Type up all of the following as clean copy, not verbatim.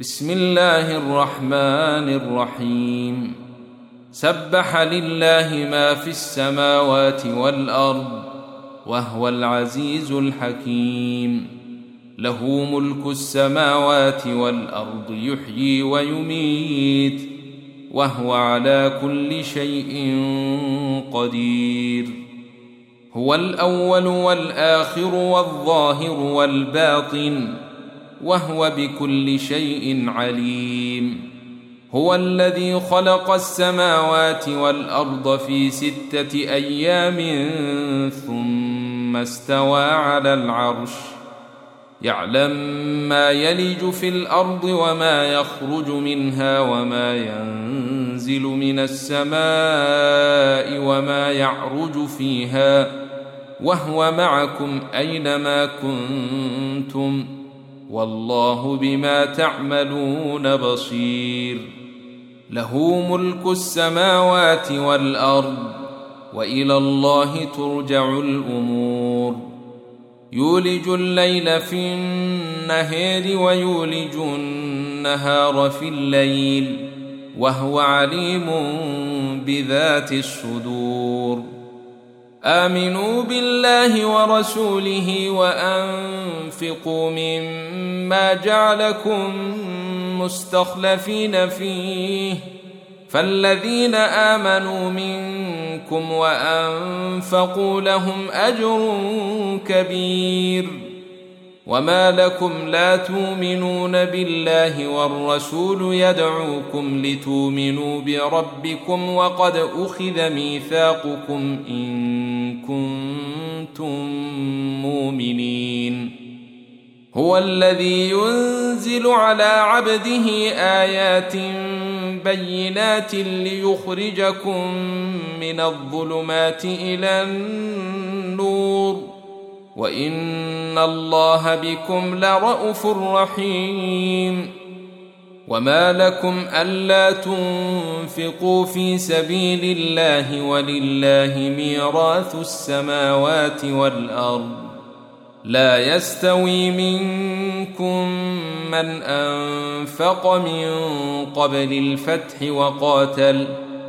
بسم الله الرحمن الرحيم سبح لله ما في السماوات والأرض وهو العزيز الحكيم له ملك السماوات والأرض يحيي ويميت وهو على كل شيء قدير هو الأول والآخر والظاهر والباطن وهو بكل شيء عليم هو الذي خلق السماوات والأرض في 6 أيام ثم استوى على العرش يعلم ما يلج في الأرض وما يخرج منها وما ينزل من السماء وما يعرج فيها وهو معكم أينما كنتم والله بما تعملون بصير له ملك السماوات والأرض وإلى الله ترجع الأمور يولج الليل في النهار ويولج النهار في الليل وهو عليم بذات الصدور آمنوا بالله ورسوله وأنفقوا مما جعلكم مستخلفين فيه فالذين آمنوا منكم وأنفقوا لهم أجر كبير وما لكم لا تؤمنون بالله والرسول يدعوكم لتؤمنوا بربكم وقد أخذ ميثاقكم إن كنتم مؤمنين هو الذي ينزل على عبده آيات بينات ليخرجكم من الظلمات إلى النور وإن الله بكم لرءوف رحيم وما لكم ألا تنفقوا في سبيل الله ولله ميراث السماوات والأرض لا يستوي منكم من أنفق من قبل الفتح وقاتل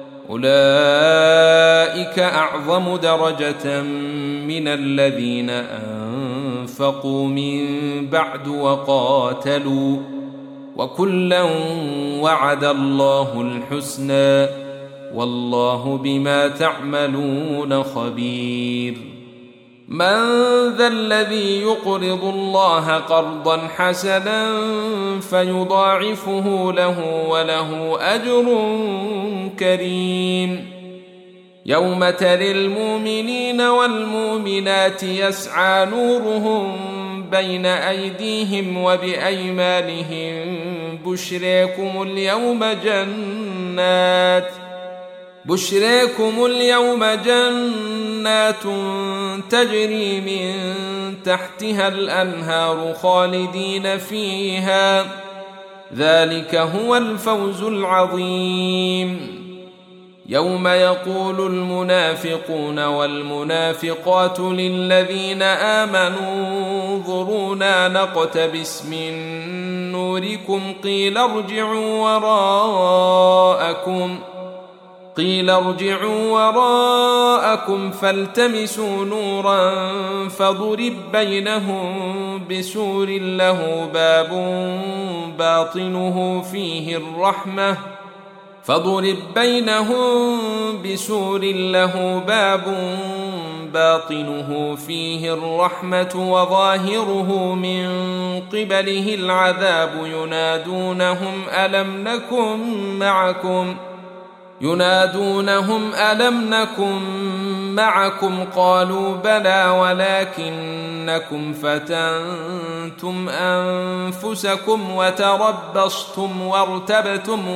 أولئك أعظم درجة من الذين أنفقوا من بعد وقاتلوا وكلا وعد الله الحسنى والله بما تعملون خبير من ذا الذي يقرض الله قرضا حسنا فيضاعفه له وله أجر كريم يوم ترى المؤمنين والمؤمنات يسعى نورهم بين أيديهم وبأيمانهم بشراكم اليوم جنات تجري من تحتها الأنهار خالدين فيها ذلك هو الفوز العظيم يوم يقول المنافقون والمنافقات للذين آمنوا انظرونا نقتبس من نوركم قيل ارجعوا وراءكم فالتمسوا نورا فضرب بينهم بسور له باب باطنه فيه الرحمة وظاهره من قبله العذاب ينادونهم ألم نكن معكم قالوا بلى ولكنكم فتنتم أنفسكم وتربصتم وارتبتم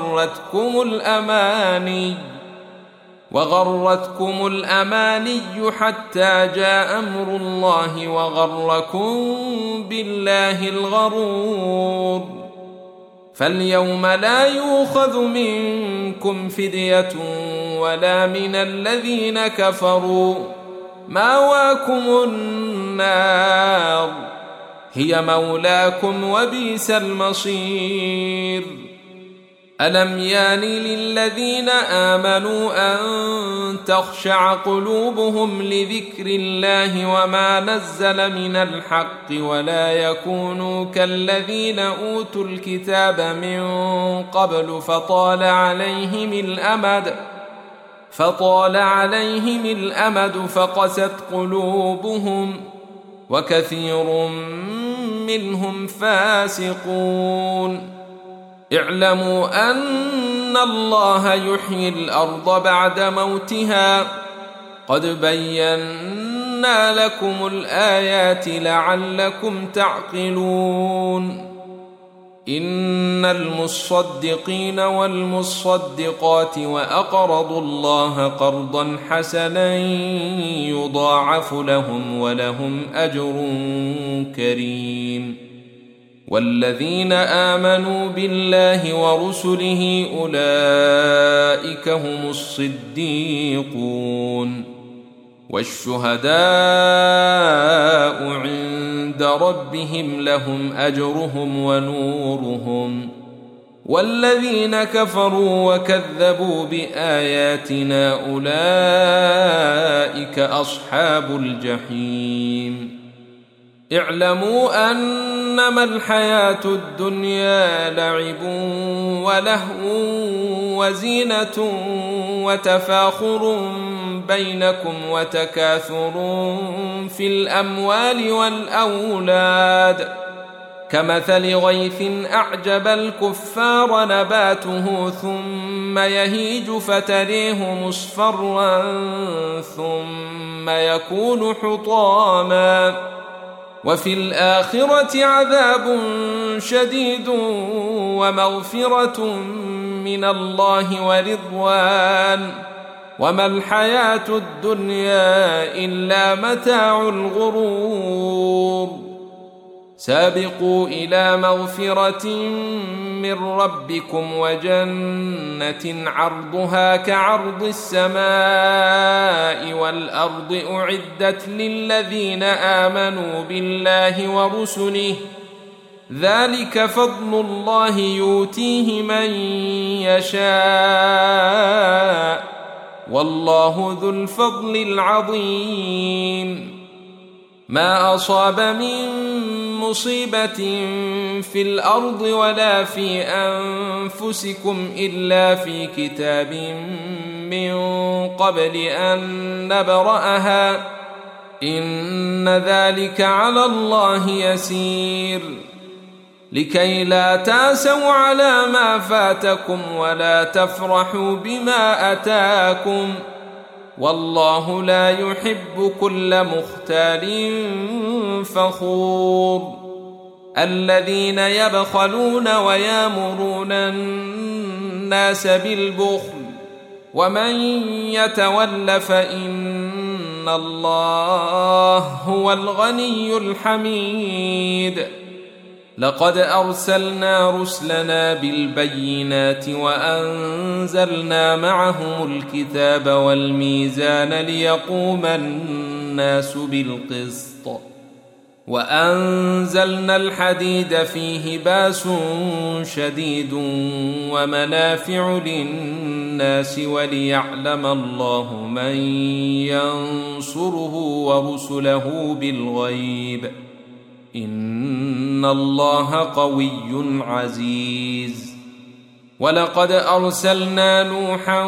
وغرتكم الأماني حتى جاء أمر الله وغركم بالله الغرور فاليوم لا يؤخذ منكم فدية ولا من الذين كفروا مأواكم النار هي مولاكم وبئس المصير. ألم يان للذين آمنوا أن تخشع قلوبهم لذكر الله وما نزل من الحق ولا يكونوا كالذين أوتوا الكتاب من قبل فطال عليهم الأمد فقست قلوبهم وكثير منهم فاسقون. اعلموا أن الله يحيي الأرض بعد موتها قد بينا لكم الآيات لعلكم تعقلون. إن المصدقين والمصدقات وأقرضوا الله قرضا حسنا يضاعف لهم ولهم أجر كريم. والذين آمنوا بالله ورسله أولئك هم الصديقون والشهداء عند ربهم لهم أجرهم ونورهم. والذين كفروا وكذبوا بآياتنا أولئك أصحاب الجحيم. اعلموا أنما الحياة الدنيا لعب ولهو وزينة وتفاخر بينكم وتكاثر في الأموال والأولاد كمثل غيث أعجب الكفار نباته ثم يهيج فتريه مصفرا ثم يكون حطاما وفي الآخرة عذاب شديد ومغفرة من الله ورضوان وما الحياة الدنيا إلا متاع الغرور. سابقوا إلى مغفرة من ربكم وجنة عرضها كعرض السماء والأرض أعدت للذين آمنوا بالله ورسله ذلك فضل الله يؤتيه من يشاء والله ذو الفضل العظيم. ما أصاب من مصيبة في الأرض ولا في أنفسكم إلا في كتاب من قبل أن نبرأها إن ذلك على الله يسير. لكي لا تأسوا على ما فاتكم ولا تفرحوا بما أتاكم والله لا يحب كل مختال فخور. الذين يبخلون ويامرون الناس بالبخل ومن يتول فإن الله هو الغني الحميد. لقد أرسلنا رسلنا بالبينات وأنزلنا معهم الكتاب والميزان ليقوم الناس بالقسط وأنزلنا الحديد فيه بأس شديد ومنافع للناس وليعلم الله من ينصره ورسله بالغيب إن الله قوي عزيز. ولقد أرسلنا نوحا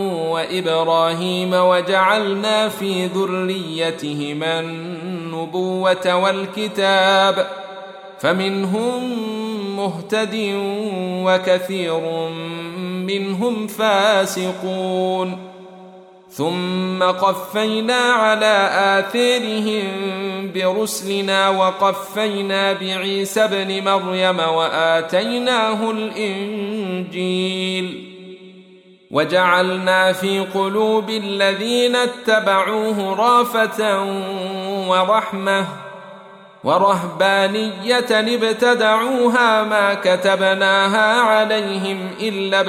وإبراهيم وجعلنا في ذريتهما النبوة والكتاب فمنهم مهتد وكثير منهم فاسقون. ثم قفينا على آثارهم برسلنا وقفينا بعيسى ابن مريم وآتيناه الإنجيل وجعلنا في قلوب الذين اتبعوه رأفة ورحمة ورهبانية ابتدعوها ما كتبناها عليهم إلا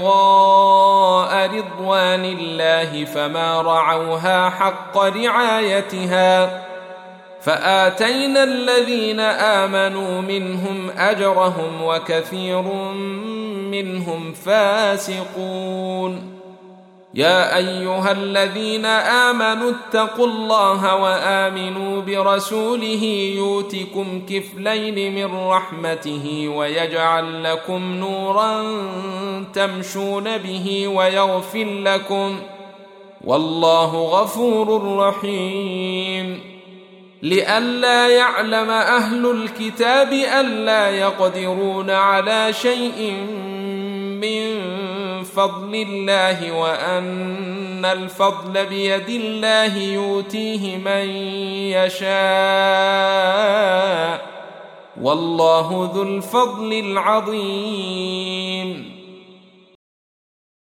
ابتغاء رضوان الله فما رعوها حق رعايتها فآتينا الذين آمنوا منهم أجرهم وكثير منهم فاسقون. يا أيها الذين آمنوا اتقوا الله وآمنوا برسوله يؤتكم كفلين من رحمته ويجعل لكم نورا تمشون به ويغفر لكم، والله غفور رحيم. لئلا يعلم أهل الكتاب ألا يقدرون على شيء من فضل الله وأن الفضل بيد الله يؤتيه من يشاء، والله ذو الفضل العظيم.